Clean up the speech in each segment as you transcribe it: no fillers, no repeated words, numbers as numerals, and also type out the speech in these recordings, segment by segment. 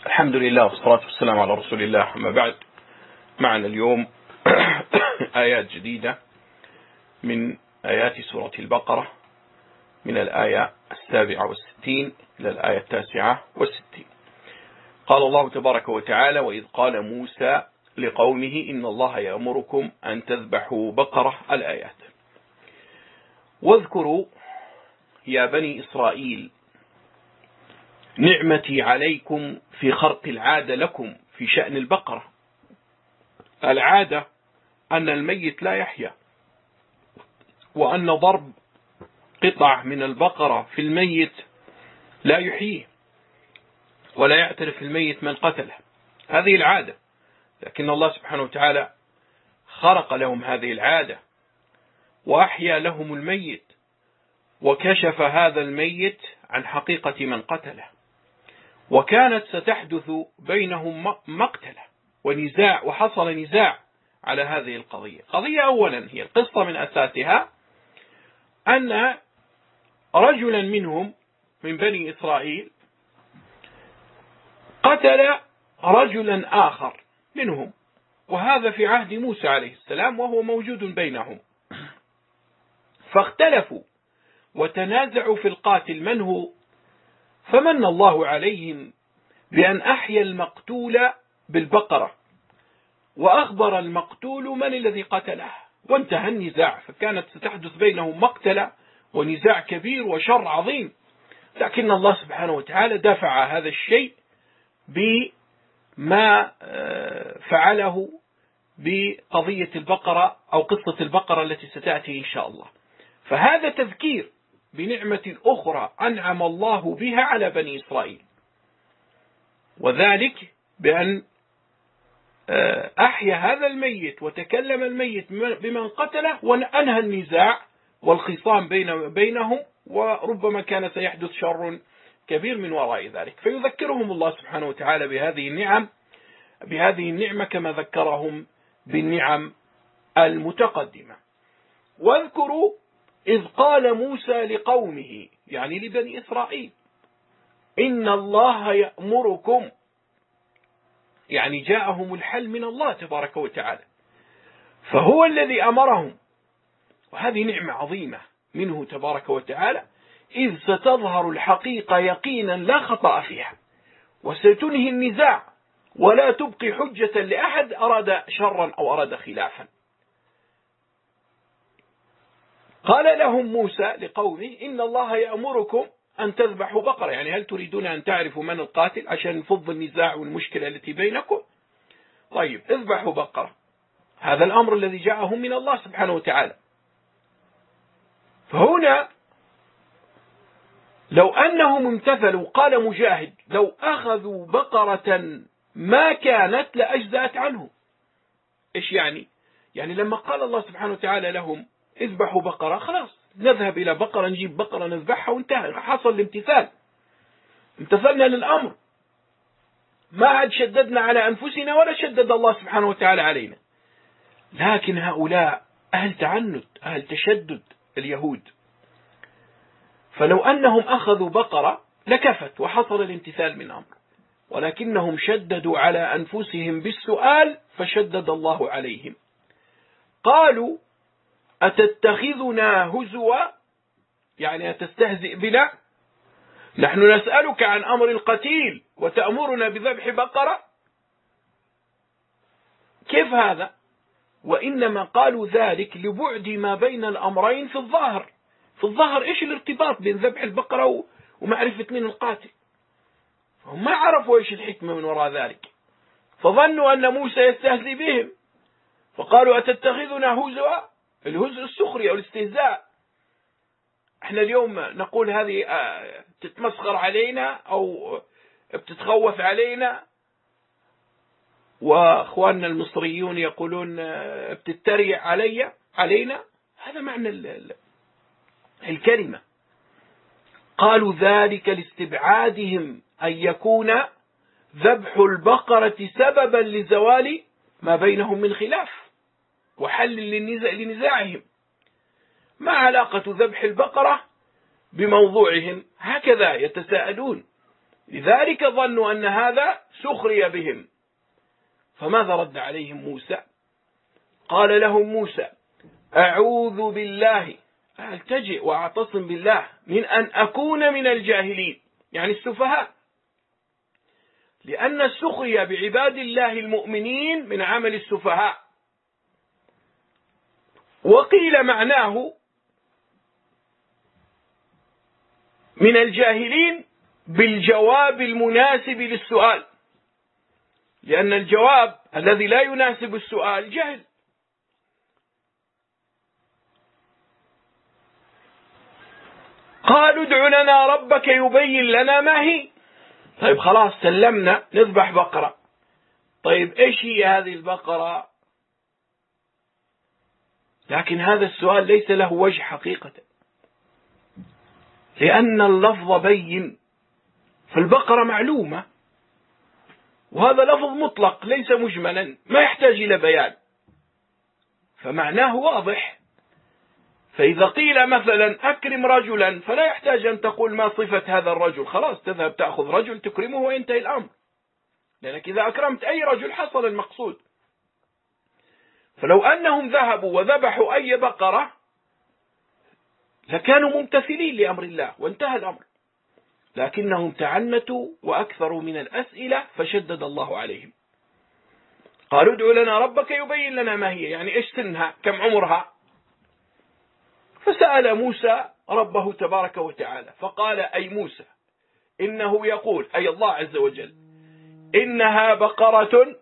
الحمد لله والصلاة والسلام على رسول الله. أما بعد، معنا اليوم آيات جديدة من آيات سورة البقرة، من الآية 67 إلى الآية 69. قال الله تبارك وتعالى: وإذ قال موسى لقومه إن الله يأمركم أن تذبحوا بقرة. الآيات: واذكروا يا بني إسرائيل نعمتي عليكم في خرق العادة لكم في شأن البقرة. العادة أن الميت لا يحيا، وأن ضرب قطع من البقرة في الميت لا يحييه، ولا يعترف الميت من قتله. هذه العادة، لكن الله سبحانه وتعالى خرق لهم هذه العادة وأحيا لهم الميت، وكشف هذا الميت عن حقيقة من قتله، وكانت ستحدث بينهم مقتلة ونزاع، وحصل نزاع على هذه القضية. قضية أولا، هي القصة من أساسها أن رجلا منهم من بني إسرائيل قتل رجلا آخر منهم، وهذا في عهد موسى عليه السلام وهو موجود بينهم، فاختلفوا وتنازعوا في القاتل من هو، فمن الله عليهم بأن أحيا المقتول بالبقرة، وأخبر المقتول من الذي قتله، وانتهى النزاع. فكانت ستحدث بينهم مقتلة ونزاع كبير وشر عظيم، لكن الله سبحانه وتعالى دفع هذا الشيء بما فعله بقضية البقرة أو قصة البقرة التي ستأتي إن شاء الله. فهذا تذكير بنعمة أخرى أنعم الله بها على بني إسرائيل، وذلك بأن أحيا هذا الميت وتكلم الميت بمن قتله، وأنهى النزاع والخصام بينهم، وربما كان سيحدث شر كبير من وراء ذلك. فيذكرهم الله سبحانه وتعالى بهذه النعمة كما ذكرهم بالنعم المتقدمة. واذكروا إذ قال موسى لقومه، يعني لبني إسرائيل، إن الله يأمركم، يعني جاءهم الحل من الله تبارك وتعالى، فهو الذي أمرهم، وهذه نعمة عظيمة منه تبارك وتعالى، إذ ستظهر الحقيقة يقينا لا خطأ فيها، وستنهي النزاع، ولا تبقي حجة لأحد أراد شرا أو أراد خلافا. قال لهم موسى لقومه إن الله يأمركم أن تذبحوا بقرة، يعني هل تريدون أن تعرفوا من القاتل عشان نفض النزاع والمشكلة التي بينكم؟ طيب، اذبحوا بقرة. هذا الأمر الذي جاءهم من الله سبحانه وتعالى. فهنا لو أنهم امتثلوا، قال مجاهد: لو أخذوا بقرة ما كانت لأجزأت عنهم. إيش يعني؟ يعني لما قال الله سبحانه وتعالى لهم اذبحوا بقرة، خلاص نذهب إلى بقرة، نجيب بقرة نذبحها وانتهى، حصل الامتثال، امتثلنا للأمر، ما عاد شددنا على أنفسنا ولا شدد الله سبحانه وتعالى علينا. لكن هؤلاء أهل تعنت، أهل تشدد، اليهود، فلو أنهم أخذوا بقرة لكفت وحصل الامتثال من أمر، ولكنهم شددوا على أنفسهم بالسؤال فشدد الله عليهم. قالوا أتتخذنا هزوا، يعني أتستهزئ بنا، نحن نسألك عن أمر القتيل وتأمرنا بذبح بقرة؟ كيف هذا؟ وإنما قالوا ذلك لبعد ما بين الأمرين في الظاهر. في الظاهر إيش الارتباط بين ذبح البقرة ومعرفة من القاتل؟ هم ما عرفوا إيش الحكمة من وراء ذلك، فظنوا أن موسى يستهزئ بهم، فقالوا أتتخذنا هزوا، الهزء السخري أو الاستهزاء. احنا اليوم نقول هذه تتمسخر علينا أو بتتخوف علينا، وأخواننا المصريون يقولون بتتريق علينا. هذا معنى الكلمة. قالوا ذلك لاستبعادهم أن يكون ذبح البقرة سببا لزوال ما بينهم من خلاف وحل لنزاعهم. ما علاقة ذبح البقرة بموضوعهم؟ هكذا يتساءلون. لذلك ظنوا أن هذا سخري بهم. فماذا رد عليهم موسى؟ قال لهم موسى: أعوذ بالله، ألتجئ وأعتصم بالله من أن أكون من الجاهلين، يعني السفهاء، لأن السخرية بعباد الله المؤمنين من عمل السفهاء. وقيل معناه من الجاهلين بالجواب المناسب للسؤال، لأن الجواب الذي لا يناسب السؤال جهل. قالوا ادع لنا ربك يبين لنا ما هي. طيب خلاص سلمنا نذبح بقرة. طيب ايش هي هذه البقرة؟ لكن هذا السؤال ليس له وجه حقيقة، لأن اللفظ بين، فالبقرة معلومة، وهذا لفظ مطلق ليس مجملا ما يحتاج إلى بيان، فمعناه واضح. فإذا قيل مثلا أكرم رجلا فلا يحتاج أن تقول ما صفة هذا الرجل، خلاص تذهب تأخذ رجل تكرمه وينتهي الأمر، لأنك إذا أكرمت أي رجل حصل المقصود. فلو أنهم ذهبوا وذبحوا أي بقرة لكانوا ممتثلين لأمر الله وانتهى الأمر، لكنهم تعنتوا وأكثروا من الأسئلة فشدد الله عليهم. قالوا ادع لنا ربك يبين لنا ما هي، يعني إيش سنها، كم عمرها؟ فسأل موسى ربه تبارك وتعالى فقال: أي موسى إنه يقول، أي الله عز وجل، إنها بقرة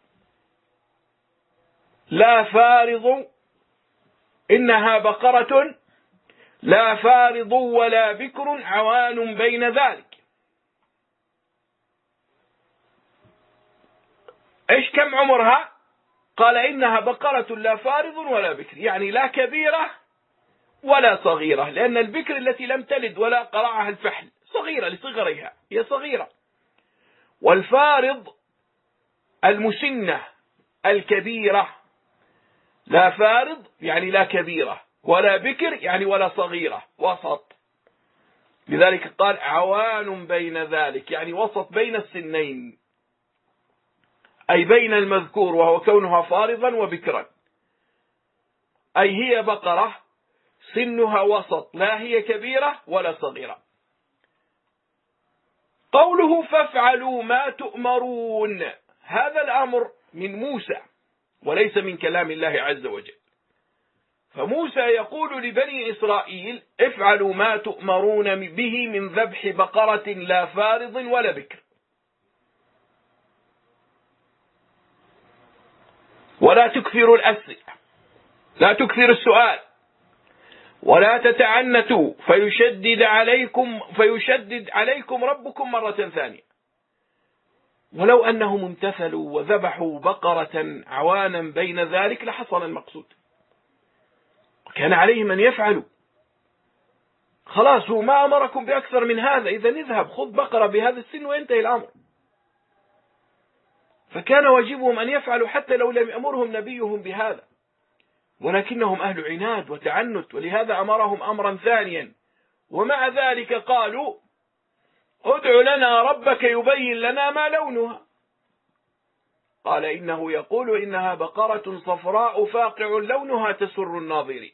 لا فارض، إنها بقرة لا فارض ولا بكر عوان بين ذلك. إيش كم عمرها؟ قال إنها بقرة لا فارض ولا بكر، يعني لا كبيرة ولا صغيرة، لأن البكر التي لم تلد ولا قرعها الفحل صغيرة لصغرها، هي صغيرة. والفارض المسنة الكبيرة، لا فارض يعني لا كبيرة ولا بكر يعني ولا صغيرة، وسط. لذلك قال عوان بين ذلك، يعني وسط بين السنين، أي بين المذكور وهو كونها فارضا وبكرا، أي هي بقرة سنها وسط، لا هي كبيرة ولا صغيرة. قوله فافعلوا ما تؤمرون، هذا الأمر من موسى وليس من كلام الله عز وجل. فموسى يقول لبني إسرائيل: افعلوا ما تؤمرون به من ذبح بقرة لا فارض ولا بكر، ولا تكثروا الأسئلة، لا تكثر السؤال، ولا تتعنتوا فيشدد عليكم ربكم مرة ثانية. ولو أنهم امتثلوا وذبحوا بقرة عوانا بين ذلك لحصل المقصود، كان عليهم أن يفعلوا. خلاص هو ما أمركم بأكثر من هذا، إذا نذهب خذ بقرة بهذا السن وينتهي الأمر. فكان واجبهم أن يفعلوا حتى لو لم يأمرهم نبيهم بهذا، ولكنهم أهل عناد وتعنت، ولهذا أمرهم أمرا ثانيا. ومع ذلك قالوا: ادع لنا ربك يبين لنا ما لونها. قال إنه يقول إنها بقرة صفراء فاقع لونها تسر الناظرين.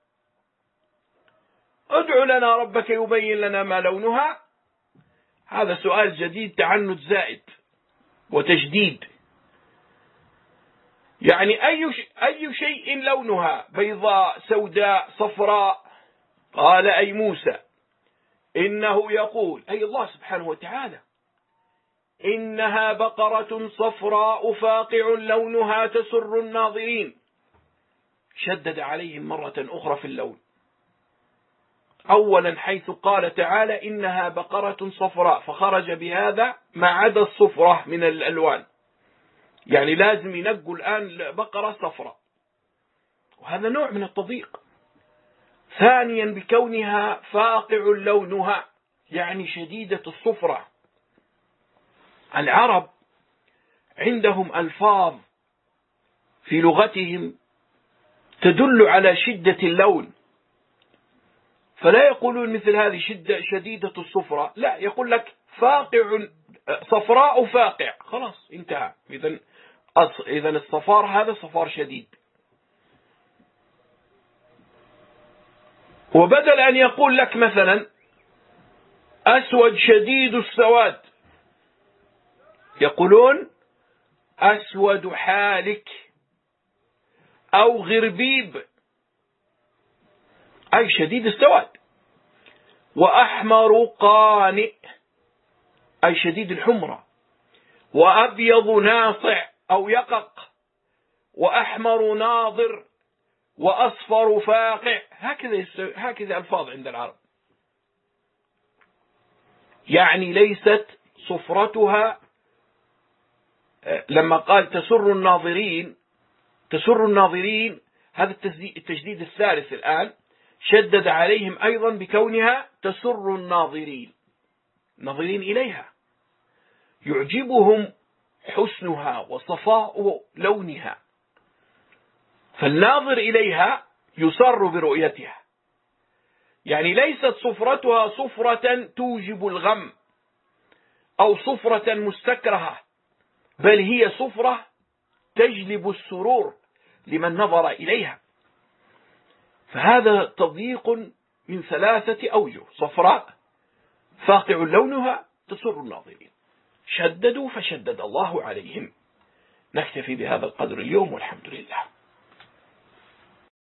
ادع لنا ربك يبين لنا ما لونها، هذا سؤال جديد، تعنت زائد وتجديد. يعني أي شيء لونها بيضاء سوداء صفراء؟ قال أي موسى إنه يقول، أي الله سبحانه وتعالى، إنها بقرة صفراء فاقع لونها تسر الناظرين. شدد عليهم مرة أخرى في اللون. أولا حيث قال تعالى إنها بقرة صفراء، فخرج بهذا ما عدا الصفرة من الألوان، يعني لازم ينقوا الآن بقرة صفراء، وهذا نوع من التضييق. ثانيا بكونها فاقع لونها، يعني شديدة الصفرة. العرب عندهم ألفاظ في لغتهم تدل على شدة اللون، فلا يقولون مثل هذه شديدة الصفرة، لا، يقول لك فاقع، صفراء فاقع، خلاص انتهى. إذا الصفار هذا صفار شديد. وبدل أن يقول لك مثلا أسود شديد السواد، يقولون أسود حالك أو غربيب، أي شديد السواد. وأحمر قانئ، أي شديد الحمرة. وأبيض ناصع أو يقق. وأحمر ناظر. وأصفر فاقع. هكذا ألفاظ عند العرب. يعني ليست صفرتها، لما قال تسر الناظرين، تسر الناظرين، هذا التشديد الثالث الآن شدد عليهم أيضا بكونها تسر الناظرين، ناظرين إليها، يعجبهم حسنها وصفاء لونها، فالناظر إليها يسر برؤيتها. يعني ليست صفرتها صفرة توجب الغم أو صفرة مستكرهة، بل هي صفرة تجلب السرور لمن نظر إليها. فهذا تضييق من 3 أوجه: صفراء فاقع لونها تسر الناظرين. شددوا فشدد الله عليهم. نكتفي بهذا القدر اليوم، والحمد لله.